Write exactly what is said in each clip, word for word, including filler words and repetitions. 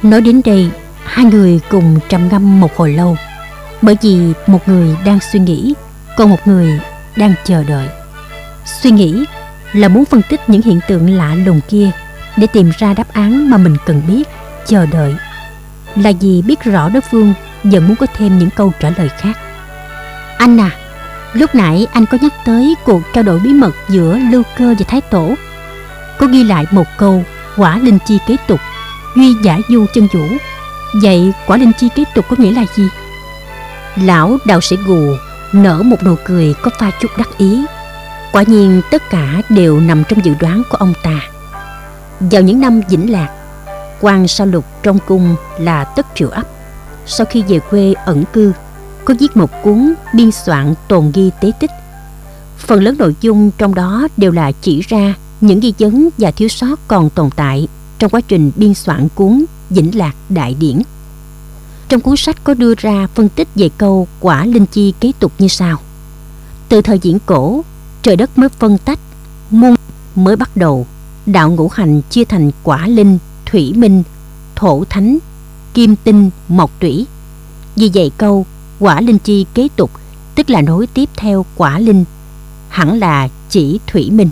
Nói đến đây, hai người cùng trầm ngâm một hồi lâu, bởi vì một người đang suy nghĩ, còn một người đang chờ đợi. Suy nghĩ là muốn phân tích những hiện tượng lạ lùng kia để tìm ra đáp án mà mình cần biết. Chờ đợi là vì biết rõ đối phương vẫn muốn có thêm những câu trả lời khác. Anh à, lúc nãy anh có nhắc tới cuộc trao đổi bí mật giữa Lưu Cơ và Thái Tổ. Có ghi lại một câu quả linh chi kế tục, duy giả du chân vũ. Vậy quả linh chi kế tục có nghĩa là gì? Lão đạo sĩ Gù nở một nụ cười có pha chút đắc ý. Quả nhiên tất cả đều nằm trong dự đoán của ông ta. Vào những năm Vĩnh Lạc, quan Sao Lục trong cung là Tất Triệu Ấp sau khi về quê ẩn cư có viết một cuốn biên soạn tồn ghi tế tích. Phần lớn nội dung trong đó đều là chỉ ra những ghi vấn và thiếu sót còn tồn tại trong quá trình biên soạn cuốn Vĩnh Lạc Đại Điển. Trong cuốn sách có đưa ra phân tích về câu quả linh chi kế tục như sau: từ thời viễn cổ, trời đất mới phân tách, muôn mới bắt đầu, đạo ngũ hành chia thành quả linh, thủy minh, thổ thánh, kim tinh, mộc thủy. Vì vậy câu quả linh chi kế tục tức là nối tiếp theo quả linh, hẳn là chỉ thủy minh.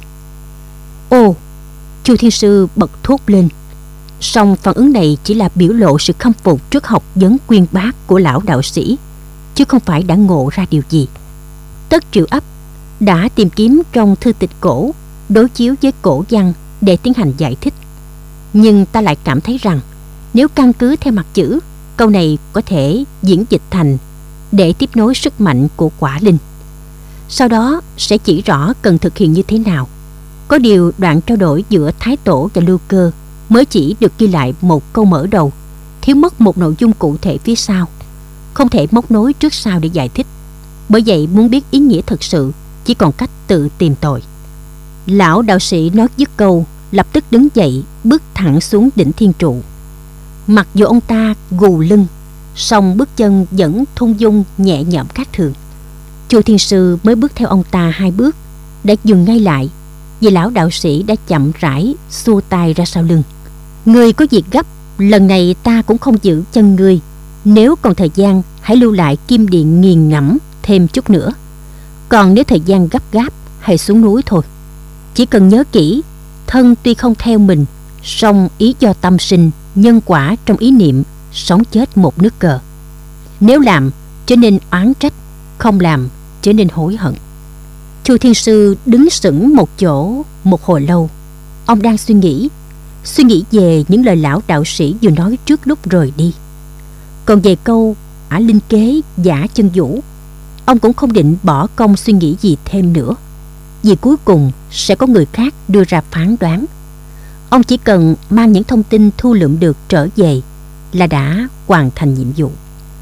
Ô, Chu Thiên Sư bật thốt lên. Song phản ứng này chỉ là biểu lộ sự khâm phục trước học vấn uyên bác của lão đạo sĩ, chứ không phải đã ngộ ra điều gì. Tất Triệu Ấp đã tìm kiếm trong thư tịch cổ, đối chiếu với cổ văn để tiến hành giải thích. Nhưng ta lại cảm thấy rằng nếu căn cứ theo mặt chữ, câu này có thể diễn dịch thành để tiếp nối sức mạnh của quả linh. Sau đó sẽ chỉ rõ cần thực hiện như thế nào. Có điều đoạn trao đổi giữa Thái Tổ và Lưu Cơ mới chỉ được ghi lại một câu mở đầu, thiếu mất một nội dung cụ thể phía sau, không thể móc nối trước sau để giải thích. Bởi vậy muốn biết ý nghĩa thực sự chỉ còn cách tự tìm tòi. Lão đạo sĩ nói dứt câu, lập tức đứng dậy bước thẳng xuống đỉnh thiên trụ. Mặc dù ông ta gù lưng, song bước chân vẫn thong dong nhẹ nhõm khác thường. Chu Thiên Sư mới bước theo ông ta hai bước đã dừng ngay lại, vì lão đạo sĩ đã chậm rãi xua tay ra sau lưng. Ngươi có việc gấp, lần này ta cũng không giữ chân ngươi. Nếu còn thời gian, hãy lưu lại kim điện nghiền ngẫm thêm chút nữa. Còn nếu thời gian gấp gáp, hãy xuống núi thôi. Chỉ cần nhớ kỹ, thân tuy không theo mình, song ý do tâm sinh, nhân quả trong ý niệm, sống chết một nước cờ. Nếu làm, cho nên oán trách, không làm, cho nên hối hận. Chu Thiên Sư đứng sững một chỗ một hồi lâu. Ông đang suy nghĩ, suy nghĩ về những lời lão đạo sĩ vừa nói trước lúc rời đi. Còn về câu ả linh kế giả chân vũ, ông cũng không định bỏ công suy nghĩ gì thêm nữa, vì cuối cùng sẽ có người khác đưa ra phán đoán. Ông chỉ cần mang những thông tin thu lượm được trở về là đã hoàn thành nhiệm vụ.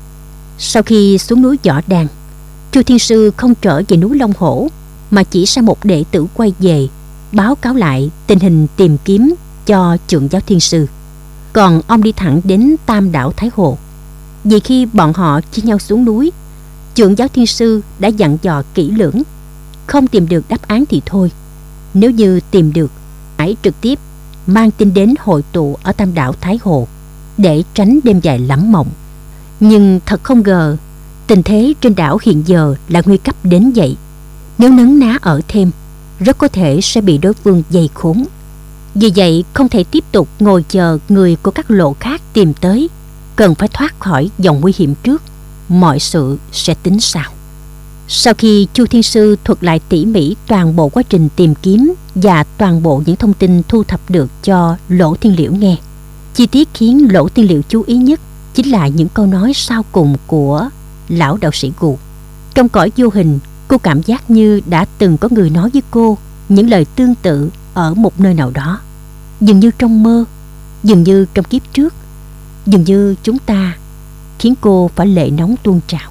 Sau khi xuống núi Võ Đàn, Chu Thiên Sư không trở về núi Long Hổ, mà chỉ sai một đệ tử quay về báo cáo lại tình hình tìm kiếm cho Trượng Giáo Thiên Sư. Còn ông đi thẳng đến Tam Đảo Thái Hồ, vì khi bọn họ chia nhau xuống núi, Trượng Giáo Thiên Sư đã dặn dò kỹ lưỡng, không tìm được đáp án thì thôi, nếu như tìm được, hãy trực tiếp mang tin đến hội tụ ở Tam Đảo Thái Hồ để tránh đêm dài lắm mộng. Nhưng thật không ngờ, tình thế trên đảo hiện giờ là nguy cấp đến vậy. Nếu nấn ná ở thêm, rất có thể sẽ bị đối phương dày khốn. Vì vậy không thể tiếp tục ngồi chờ người của các lộ khác tìm tới, cần phải thoát khỏi dòng nguy hiểm trước, mọi sự sẽ tính sau. Sau khi Chu Thiên Sư thuật lại tỉ mỉ toàn bộ quá trình tìm kiếm và toàn bộ những thông tin thu thập được cho Lỗ Thiên Liễu nghe, chi tiết khiến Lỗ Thiên Liễu chú ý nhất chính là những câu nói sau cùng của lão đạo sĩ Gù. Trong cõi vô hình, cô cảm giác như đã từng có người nói với cô những lời tương tự ở một nơi nào đó, dường như trong mơ, dường như trong kiếp trước, dường như chúng ta, khiến cô phải lệ nóng tuôn trào.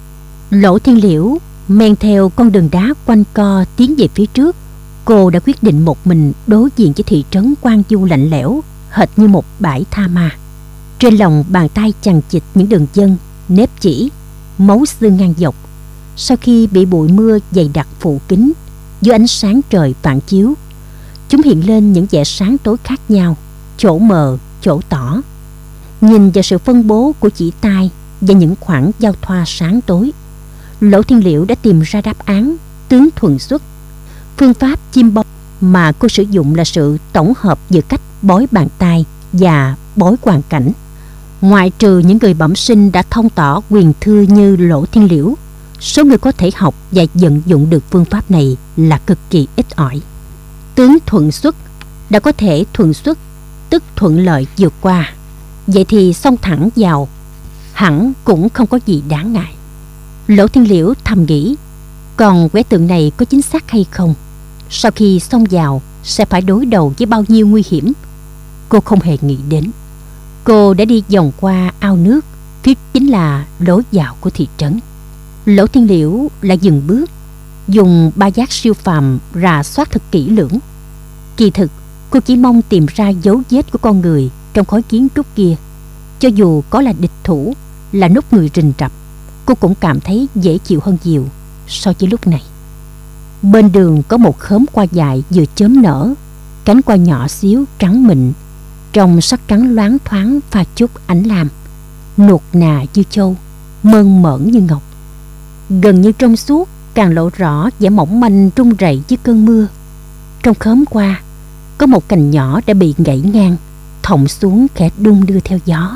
Lỗ Thiên Liễu men theo con đường đá quanh co tiến về phía trước. Cô đã quyết định một mình đối diện với thị trấn Quan Du lạnh lẽo, hệt như một bãi tha ma. Trên lòng bàn tay chằng chịt những đường vân, nếp chỉ, máu xương ngang dọc. Sau khi bị bụi mưa dày đặc phủ kín, dưới ánh sáng trời phản chiếu, chúng hiện lên những vẻ sáng tối khác nhau, chỗ mờ, chỗ tỏ. Nhìn vào sự phân bố của chỉ tay và những khoảng giao thoa sáng tối, Lỗ Thiên Liễu đã tìm ra đáp án tướng thuần xuất. Phương pháp chim bông mà cô sử dụng là sự tổng hợp giữa cách bói bàn tay và bói hoàn cảnh. Ngoại trừ những người bẩm sinh đã thông tỏ quyền thư như Lỗ Thiên Liễu, số người có thể học và vận dụng được phương pháp này là cực kỳ ít ỏi. Tướng thuận xuất đã có thể thuận xuất, tức thuận lợi vượt qua. Vậy thì xông thẳng vào hẳn cũng không có gì đáng ngại. Lỗ Thiên Liễu thầm nghĩ, còn quẻ tượng này có chính xác hay không? Sau khi xông vào sẽ phải đối đầu với bao nhiêu nguy hiểm? Cô không hề nghĩ đến. Cô đã đi vòng qua ao nước, phía chính là lối vào của thị trấn. Lỗ Thiên Liễu lại dừng bước, dùng ba giác siêu phàm rà soát thật kỹ lưỡng. Kỳ thực cô chỉ mong tìm ra dấu vết của con người trong khối kiến trúc kia. Cho dù có là địch thủ, là nút người rình rập, cô cũng cảm thấy dễ chịu hơn nhiều so với lúc này. Bên đường có một khóm hoa dại vừa chớm nở, cánh hoa nhỏ xíu trắng mịn, trong sắc trắng loáng thoáng pha chút ánh lam, nuột nà như châu, mơn mởn như ngọc, gần như trong suốt, càng lộ rõ vẻ mỏng manh rung rẩy dưới cơn mưa. Trong khóm hoa có một cành nhỏ đã bị gãy ngang, thõng xuống khẽ đung đưa theo gió.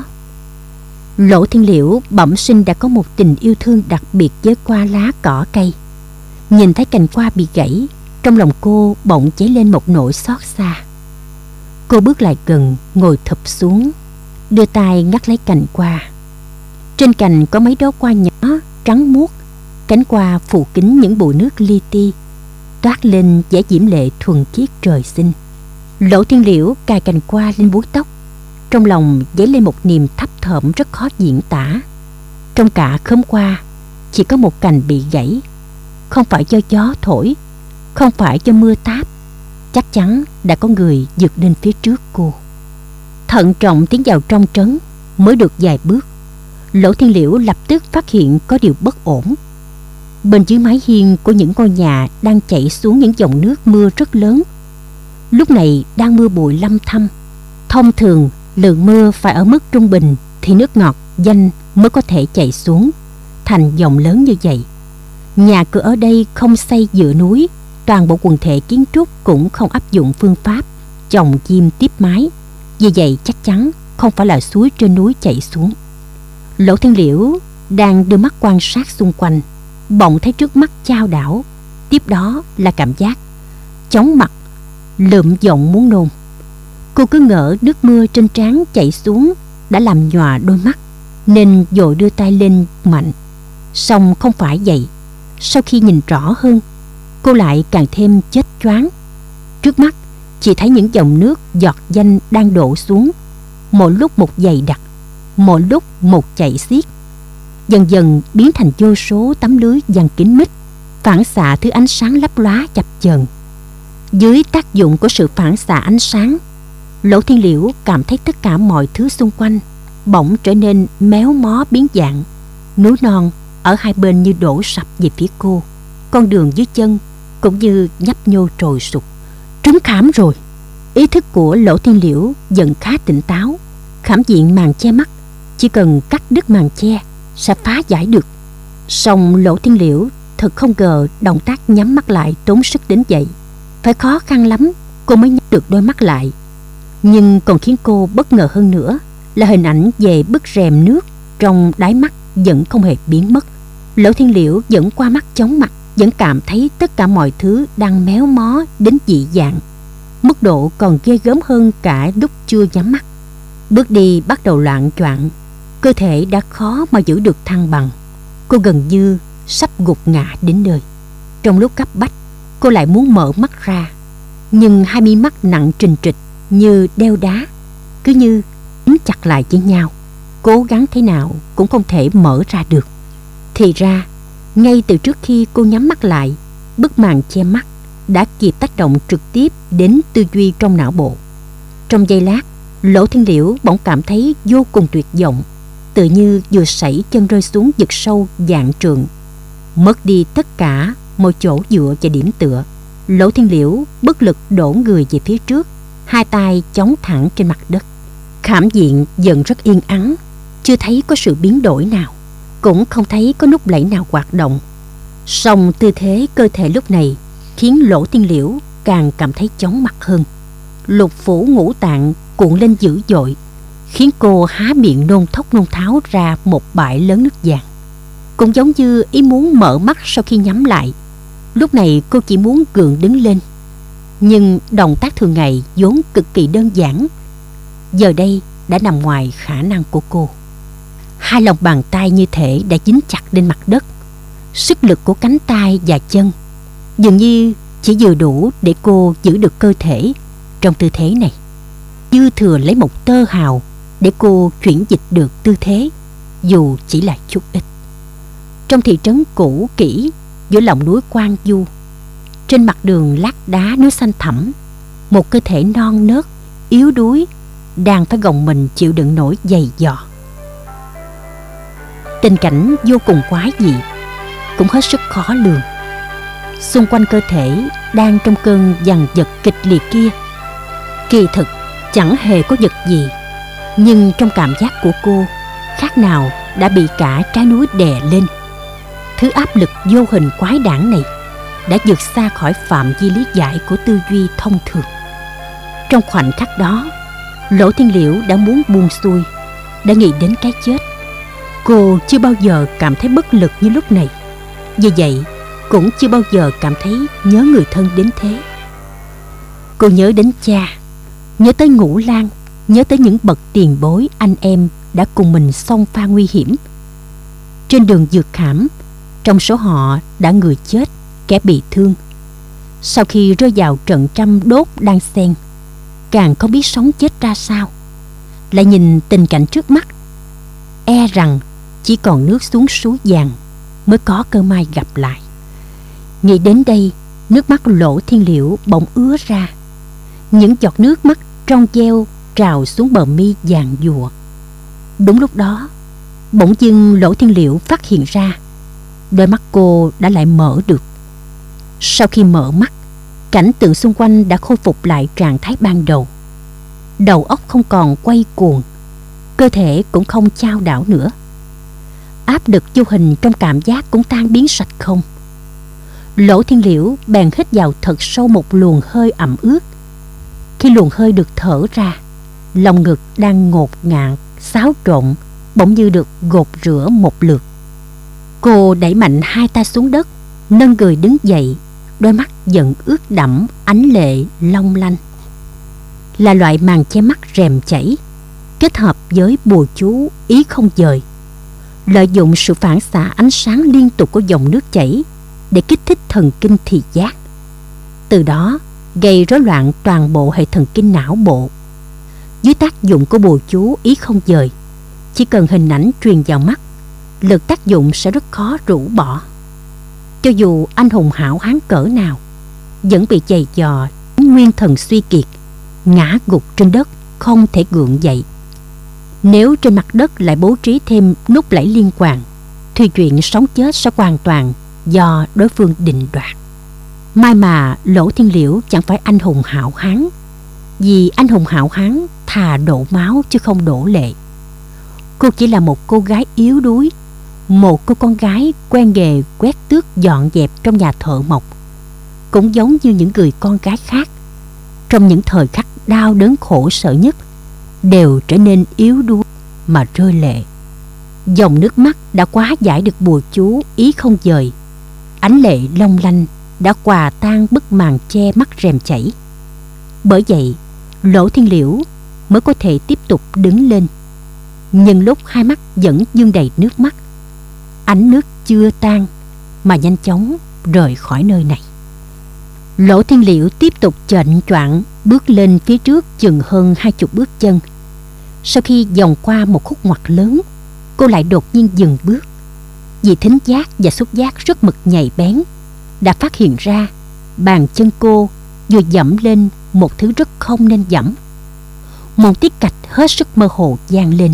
Lỗ Thiên Liễu bẩm sinh đã có một tình yêu thương đặc biệt với hoa lá cỏ cây. Nhìn thấy cành hoa bị gãy, trong lòng cô bỗng cháy lên một nỗi xót xa. Cô bước lại gần, ngồi thụp xuống, đưa tay ngắt lấy cành hoa. Trên cành có mấy đóa hoa nhỏ trắng muốt, cánh hoa phủ kín những bụi nước li ti, toát lên vẻ diễm lệ thuần khiết trời sinh. Lỗ Thiên Liễu cài cành hoa lên búi tóc, trong lòng dấy lên một niềm thấp thỏm rất khó diễn tả. Trong cả khóm hoa chỉ có một cành bị gãy, không phải do gió thổi, không phải do mưa táp, chắc chắn đã có người vượt lên phía trước cô. Thận trọng tiến vào trong trấn, mới được vài bước, Lỗ Thiên Liễu lập tức phát hiện có điều bất ổn. Bên dưới mái hiên của những ngôi nhà đang chảy xuống những dòng nước mưa rất lớn. Lúc này đang mưa bụi lâm thâm. Thông thường lượng mưa phải ở mức trung bình thì nước ngọt danh mới có thể chảy xuống thành dòng lớn như vậy. Nhà cửa ở đây không xây dựa núi, toàn bộ quần thể kiến trúc cũng không áp dụng phương pháp trồng chim tiếp mái, vì vậy chắc chắn không phải là suối trên núi chảy xuống. Lỗ Thiên Liễu đang đưa mắt quan sát xung quanh, bỗng thấy trước mắt chao đảo, tiếp đó là cảm giác chóng mặt, lượm giọng muốn nôn. Cô cứ ngỡ nước mưa trên trán chảy xuống đã làm nhòa đôi mắt, nên vội đưa tay lên mạnh. Song không phải vậy. Sau khi nhìn rõ hơn, cô lại càng thêm chết choáng. Trước mắt chỉ thấy những dòng nước giọt danh đang đổ xuống, mỗi lúc một dày đặc, mỗi lúc một chảy xiết, dần dần biến thành vô số tấm lưới giăng kín mít, phản xạ thứ ánh sáng lấp lóa chập chờn. Dưới tác dụng của sự phản xạ ánh sáng, Lỗ Thiên Liễu cảm thấy tất cả mọi thứ xung quanh bỗng trở nên méo mó biến dạng. Núi non ở hai bên như đổ sập về phía cô, con đường dưới chân cũng như nhấp nhô trồi sụp. Trúng khảm rồi. Ý thức của Lỗ Thiên Liễu dần khá tỉnh táo. Khảm diện màn che mắt, chỉ cần cắt đứt màn che sẽ phá giải được. Song Lỗ Thiên Liễu thật không ngờ động tác nhắm mắt lại tốn sức đến vậy. Phải khó khăn lắm cô mới nhắm được đôi mắt lại. Nhưng còn khiến cô bất ngờ hơn nữa là hình ảnh về bức rèm nước trong đáy mắt vẫn không hề biến mất. Lỗ Thiên Liễu vẫn qua mắt chóng mặt, vẫn cảm thấy tất cả mọi thứ đang méo mó đến dị dạng. Mức độ còn ghê gớm hơn cả lúc chưa nhắm mắt. Bước đi bắt đầu loạng choạng, cơ thể đã khó mà giữ được thăng bằng. Cô gần như sắp gục ngã đến nơi. Trong lúc cấp bách, cô lại muốn mở mắt ra, nhưng hai mi mắt nặng trình trịch như đeo đá, cứ như dính chặt lại với nhau, cố gắng thế nào cũng không thể mở ra được. Thì ra, ngay từ trước khi cô nhắm mắt lại, bức màn che mắt đã kịp tác động trực tiếp đến tư duy trong não bộ. Trong giây lát, Lỗ Thiên Liễu bỗng cảm thấy vô cùng tuyệt vọng, tự như vừa sảy chân rơi xuống vực sâu vạn trượng, mất đi tất cả mọi chỗ dựa và điểm tựa. Lỗ Thiên Liễu bất lực đổ người về phía trước, hai tay chống thẳng trên mặt đất. Khảm viện dần rất yên ắng, chưa thấy có sự biến đổi nào, cũng không thấy có nút lẫy nào hoạt động. Song tư thế cơ thể lúc này khiến Lỗ Thiên Liễu càng cảm thấy chóng mặt hơn. Lục phủ ngũ tạng cuộn lên dữ dội, khiến cô há miệng nôn thốc nôn tháo ra một bãi lớn nước vàng. Cũng giống như ý muốn mở mắt sau khi nhắm lại. Lúc này cô chỉ muốn gượng đứng lên, nhưng động tác thường ngày vốn cực kỳ đơn giản, giờ đây đã nằm ngoài khả năng của cô. Hai lòng bàn tay như thể đã dính chặt lên mặt đất. Sức lực của cánh tay và chân dường như chỉ vừa đủ để cô giữ được cơ thể trong tư thế này, dư thừa lấy một tơ hào để cô chuyển dịch được tư thế, dù chỉ là chút ít. Trong thị trấn cũ kỹ giữa lòng núi Quan Du, trên mặt đường lát đá núi xanh thẳm, một cơ thể non nớt, yếu đuối đang phải gồng mình chịu đựng nỗi dày dò. Tình cảnh vô cùng quái dị, cũng hết sức khó lường. Xung quanh cơ thể đang trong cơn giằng giật kịch liệt kia, kỳ thực chẳng hề có vật gì, nhưng trong cảm giác của cô khác nào đã bị cả trái núi đè lên. Thứ áp lực vô hình quái đản này đã vượt xa khỏi phạm vi lý giải của tư duy thông thường. Trong khoảnh khắc đó, Lỗ Thiên Liễu đã muốn buông xuôi, đã nghĩ đến cái chết. Cô chưa bao giờ cảm thấy bất lực như lúc này, vì vậy cũng chưa bao giờ cảm thấy nhớ người thân đến thế. Cô nhớ đến cha, nhớ tới Ngũ Lang, nhớ tới những bậc tiền bối anh em đã cùng mình xông pha nguy hiểm. Trên đường vượt khảm, trong số họ đã người chết, kẻ bị thương. Sau khi rơi vào trận trăm đốt đan xen, càng không biết sống chết ra sao. Lại nhìn tình cảnh trước mắt, e rằng chỉ còn nước xuống suối vàng mới có cơ may gặp lại. Nghĩ đến đây, nước mắt Lỗ Thiên Liễu bỗng ứa ra. Những giọt nước mắt trong veo trào xuống bờ mi vàng dùa. Đúng lúc đó, bỗng dưng Lỗ Thiên Liễu phát hiện ra đôi mắt cô đã lại mở được. Sau khi mở mắt, cảnh tượng xung quanh đã khôi phục lại trạng thái ban đầu. Đầu óc không còn quay cuồng, cơ thể cũng không chao đảo nữa. Áp lực vô hình trong cảm giác cũng tan biến sạch không. Lỗ Thiên Liễu bèn hít vào thật sâu một luồng hơi ẩm ướt. Khi luồng hơi được thở ra, lòng ngực đang ngột ngạt, xáo trộn bỗng như được gột rửa một lượt. Cô đẩy mạnh hai tay xuống đất, nâng người đứng dậy, đôi mắt dần ướt đẫm ánh lệ long lanh. Là loại màn che mắt rèm chảy, kết hợp với bùa chú ý không dời, lợi dụng sự phản xạ ánh sáng liên tục của dòng nước chảy để kích thích thần kinh thị giác, từ đó gây rối loạn toàn bộ hệ thần kinh não bộ. Dưới tác dụng của bùa chú ý không dời, chỉ cần hình ảnh truyền vào mắt, lực tác dụng sẽ rất khó rũ bỏ. Cho dù anh hùng hảo hán cỡ nào, vẫn bị giày dò, nguyên thần suy kiệt, ngã gục trên đất, không thể gượng dậy. Nếu trên mặt đất lại bố trí thêm nút lẫy liên hoàn, thì chuyện sống chết sẽ hoàn toàn do đối phương định đoạt. May mà Lỗ Thiên Liễu chẳng phải anh hùng hảo hán, vì anh hùng hảo hán thà đổ máu chứ không đổ lệ. Cô chỉ là một cô gái yếu đuối, một cô con gái quen nghề quét tước dọn dẹp trong nhà thợ mộc, cũng giống như những người con gái khác. Trong những thời khắc đau đớn khổ sở nhất, đều trở nên yếu đuối mà rơi lệ. Dòng nước mắt đã quá giải được bùa chú ý không dời, ánh lệ long lanh đã hòa tan bức màn che mắt rèm chảy. Bởi vậy Lỗ Thiên Liễu mới có thể tiếp tục đứng lên. Nhưng lúc hai mắt vẫn dương đầy nước mắt, ánh nước chưa tan mà nhanh chóng rời khỏi nơi này. Lỗ Thiên Liễu tiếp tục chệnh choạng bước lên phía trước chừng hơn hai chục bước chân. Sau khi vòng qua một khúc ngoặt lớn, cô lại đột nhiên dừng bước. Vì thính giác và xúc giác rất mực nhạy bén, đã phát hiện ra bàn chân cô vừa dẫm lên một thứ rất không nên dẫm. Một tiếng cạch hết sức mơ hồ vang lên.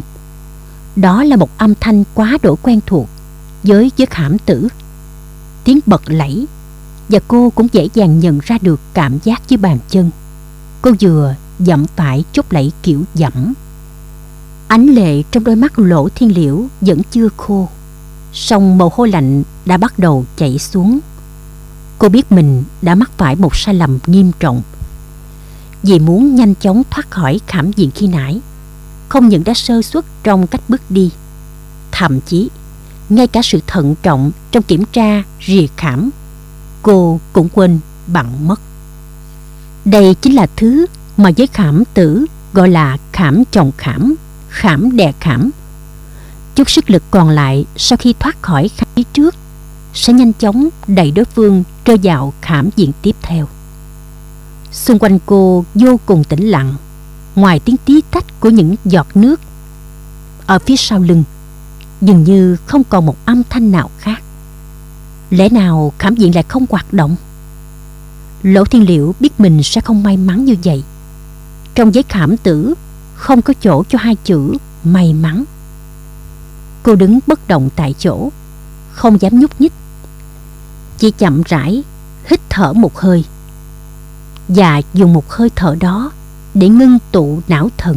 Đó là một âm thanh quá đỗi quen thuộc với giới khảm tử. Tiếng bật lẫy, và cô cũng dễ dàng nhận ra được cảm giác dưới bàn chân. Cô vừa dẫm phải chốt lẫy kiểu dẫm. Ánh lệ trong đôi mắt Lỗ Thiên Liễu vẫn chưa khô, song mồ hôi lạnh đã bắt đầu chảy xuống. Cô biết mình đã mắc phải một sai lầm nghiêm trọng. Vì muốn nhanh chóng thoát khỏi khảm viện khi nãy, không những đã sơ suất trong cách bước đi, thậm chí ngay cả sự thận trọng trong kiểm tra rìa khảm cô cũng quên bằng mất. Đây chính là thứ mà giới khảm tử gọi là khảm chồng khảm, khảm đè khảm. Chút sức lực còn lại sau khi thoát khỏi khảm phía trước sẽ nhanh chóng đẩy đối phương rơi vào khảm viện tiếp theo. Xung quanh cô vô cùng tĩnh lặng, ngoài tiếng tí tách của những giọt nước. Ở phía sau lưng dường như không còn một âm thanh nào khác. Lẽ nào khảm viện lại không hoạt động? Lỗ Thiên Liễu biết mình sẽ không may mắn như vậy. Trong giấy khảm tử không có chỗ cho hai chữ may mắn. Cô đứng bất động tại chỗ, không dám nhúc nhích, chỉ chậm rãi hít thở một hơi, và dùng một hơi thở đó để ngưng tụ não thần.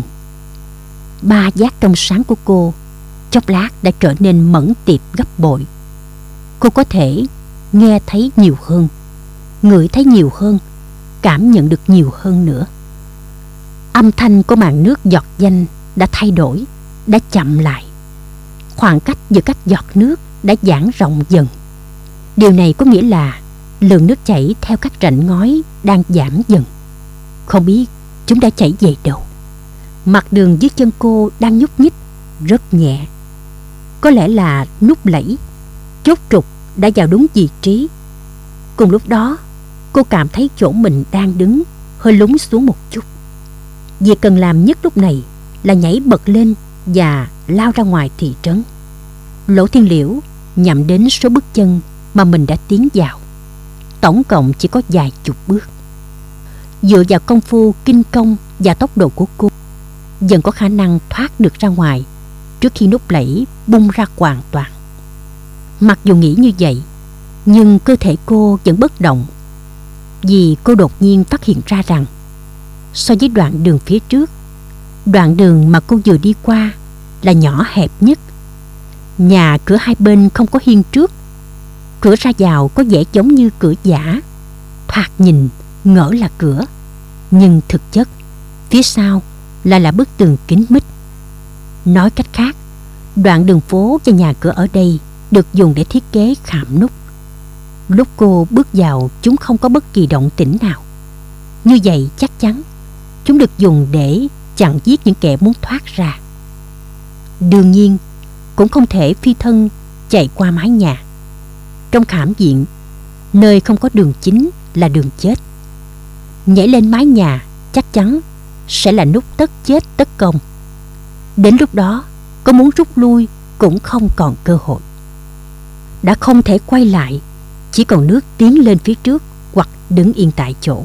Ba giác trong sáng của cô chốc lát đã trở nên mẫn tiệp gấp bội. Cô có thể nghe thấy nhiều hơn, ngửi thấy nhiều hơn, cảm nhận được nhiều hơn nữa. Âm thanh của màn nước giọt danh đã thay đổi, đã chậm lại. Khoảng cách giữa các giọt nước đã giãn rộng dần. Điều này có nghĩa là lượng nước chảy theo các rãnh ngói đang giảm dần. Không biết chúng đã chảy về đâu. Mặt đường dưới chân cô đang nhúc nhích rất nhẹ. Có lẽ là nút lẫy, chốt trục đã vào đúng vị trí. Cùng lúc đó, cô cảm thấy chỗ mình đang đứng hơi lún xuống một chút. Việc cần làm nhất lúc này là nhảy bật lên và lao ra ngoài thị trấn. Lỗ Thiên Liễu nhắm đến số bước chân mà mình đã tiến vào. Tổng cộng chỉ có vài chục bước. Dựa vào công phu kinh công và tốc độ của cô, dần có khả năng thoát được ra ngoài trước khi nút lẫy bung ra hoàn toàn. Mặc dù nghĩ như vậy, nhưng cơ thể cô vẫn bất động, vì cô đột nhiên phát hiện ra rằng so với đoạn đường phía trước, đoạn đường mà cô vừa đi qua là nhỏ hẹp nhất. Nhà cửa hai bên không có hiên trước, cửa ra vào có vẻ giống như cửa giả. Thoạt nhìn ngỡ là cửa, nhưng thực chất phía sau là là bức tường kín mít. Nói cách khác, đoạn đường phố và nhà cửa ở đây được dùng để thiết kế khảm nút. Lúc cô bước vào, chúng không có bất kỳ động tĩnh nào. Như vậy chắc chắn chúng được dùng để chặn giết những kẻ muốn thoát ra. Đương nhiên cũng không thể phi thân chạy qua mái nhà. Trong khảm viện, nơi không có đường chính là đường chết. Nhảy lên mái nhà chắc chắn sẽ là nút tất chết tất công. Đến lúc đó, có muốn rút lui cũng không còn cơ hội. Đã không thể quay lại, chỉ còn nước tiến lên phía trước hoặc đứng yên tại chỗ.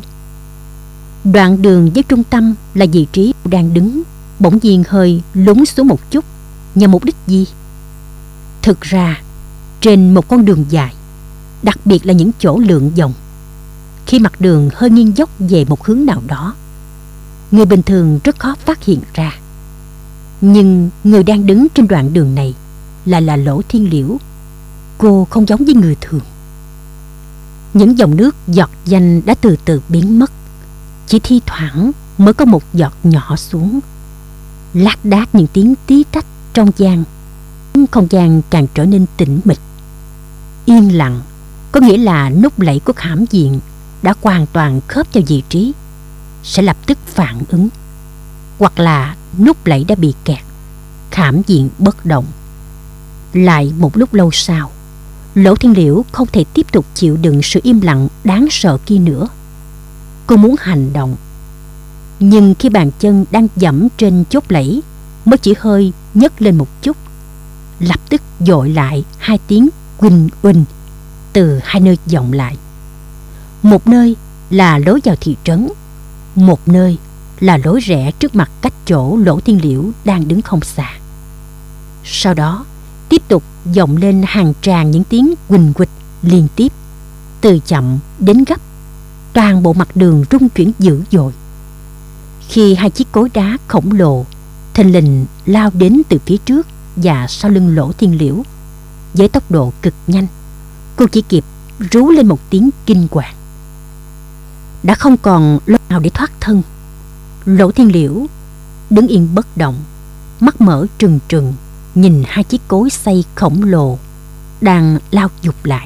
Đoạn đường với trung tâm là vị trí đang đứng bỗng nhiên hơi lún xuống một chút. Nhằm mục đích gì? Thực ra, trên một con đường dài, đặc biệt là những chỗ lượn vòng, khi mặt đường hơi nghiêng dốc về một hướng nào đó, người bình thường rất khó phát hiện ra. Nhưng người đang đứng trên đoạn đường này là là Lỗ Thiên Liễu. Cô không giống với người thường. Những dòng nước giọt danh đã từ từ biến mất, chỉ thi thoảng mới có một giọt nhỏ xuống. Lác đác những tiếng tí tách trong gian. Không gian càng trở nên tĩnh mịch. Yên lặng có nghĩa là nút lẫy của khảm viện đã hoàn toàn khớp vào vị trí, sẽ lập tức phản ứng. Hoặc là nút lẫy đã bị kẹt, khảm viện bất động. Lại một lúc lâu sau, Lỗ Thiên Liễu không thể tiếp tục chịu đựng sự im lặng đáng sợ kia nữa. Cô muốn hành động, nhưng khi bàn chân đang dẫm trên chốt lẫy mới chỉ hơi nhấc lên một chút, lập tức dội lại hai tiếng quỳnh quỳnh từ hai nơi vọng lại. Một nơi là lối vào thị trấn, một nơi là lối rẽ trước mặt cách chỗ Lỗ Thiên Liễu đang đứng không xa. Sau đó tiếp tục vọng lên hàng tràng những tiếng quỳnh quỳnh liên tiếp, từ chậm đến gấp. Toàn bộ mặt đường rung chuyển dữ dội. Khi hai chiếc cối đá khổng lồ thình lình lao đến từ phía trước và sau lưng Lỗ Thiên Liễu. Với tốc độ cực nhanh, cô chỉ kịp rú lên một tiếng kinh hoàng. Đã không còn lối nào để thoát thân. Lỗ Thiên Liễu đứng yên bất động, mắt mở trừng trừng nhìn hai chiếc cối xay khổng lồ đang lao vụt lại.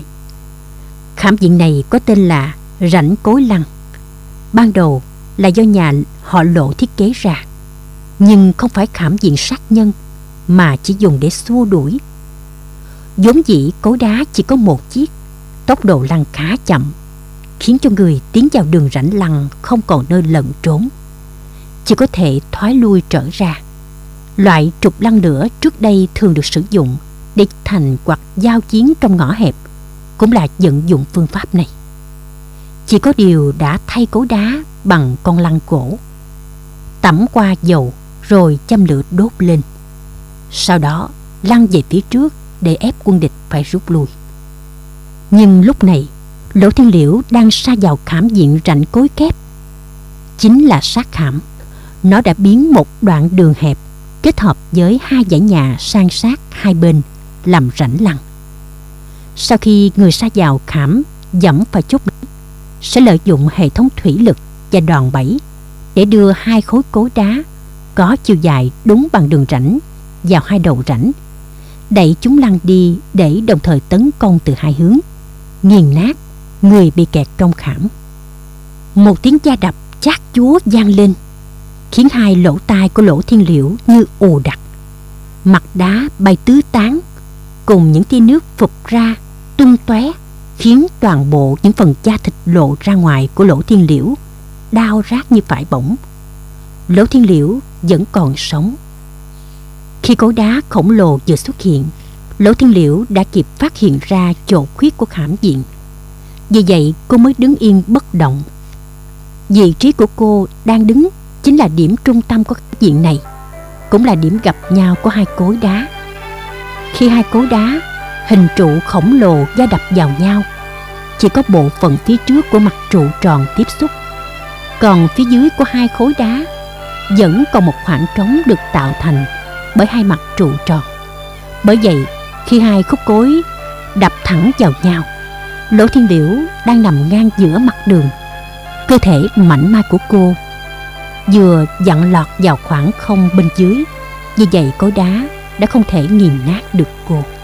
Khảm viện này có tên là Rãnh Cối Lăng. Ban đầu là do nhà họ Lỗ thiết kế ra, nhưng không phải khảm viện sát nhân mà chỉ dùng để xua đuổi. Vốn dĩ cối đá chỉ có một chiếc, tốc độ lăn khá chậm, khiến cho người tiến vào đường rãnh lăn không còn nơi lẩn trốn, chỉ có thể thoái lui trở ra. Loại trục lăn nữa trước đây thường được sử dụng để thành hoặc giao chiến trong ngõ hẹp cũng là vận dụng phương pháp này. Chỉ có điều đã thay cối đá bằng con lăn gỗ, tẩm qua dầu rồi châm lửa đốt lên, sau đó lăn về phía trước để ép quân địch phải rút lui. Nhưng lúc này Lỗ Thiên Liễu đang sa vào khảm viện rãnh cối kép, chính là sát khảm. Nó đã biến một đoạn đường hẹp kết hợp với hai dãy nhà san sát hai bên làm rãnh lăn. Sau khi người sa vào khảm dẫm phải chốt đỉnh, sẽ lợi dụng hệ thống thủy lực và đòn bẩy để đưa hai khối cối đá có chiều dài đúng bằng đường rãnh vào hai đầu rãnh, đẩy chúng lăn đi để đồng thời tấn công từ hai hướng, nghiền nát người bị kẹt trong khảm. Một tiếng da đập chát chúa vang lên, khiến hai lỗ tai của Lỗ Thiên Liễu như ù đặc. Mặt đá bay tứ tán, cùng những tia nước phụt ra tung tóe, khiến toàn bộ những phần da thịt lộ ra ngoài của Lỗ Thiên Liễu đau rát như phải bỏng. Lỗ Thiên Liễu vẫn còn sống. Khi cối đá khổng lồ vừa xuất hiện, Lỗ Thiên Liễu đã kịp phát hiện ra chỗ khuyết của khảm viện. Vì vậy cô mới đứng yên bất động. Vị trí của cô đang đứng chính là điểm trung tâm của khảm viện này, cũng là điểm gặp nhau của hai cối đá. Khi hai cối đá hình trụ khổng lồ va đập vào nhau, chỉ có bộ phận phía trước của mặt trụ tròn tiếp xúc, còn phía dưới của hai khối đá vẫn còn một khoảng trống được tạo thành bởi hai mặt trụ tròn. Bởi vậy khi hai khúc cối đập thẳng vào nhau, Lỗ Thiên Liễu đang nằm ngang giữa mặt đường. Cơ thể mảnh mai của cô vừa dặn lọt vào khoảng không bên dưới, vì vậy cối đá đã không thể nghiền nát được cô.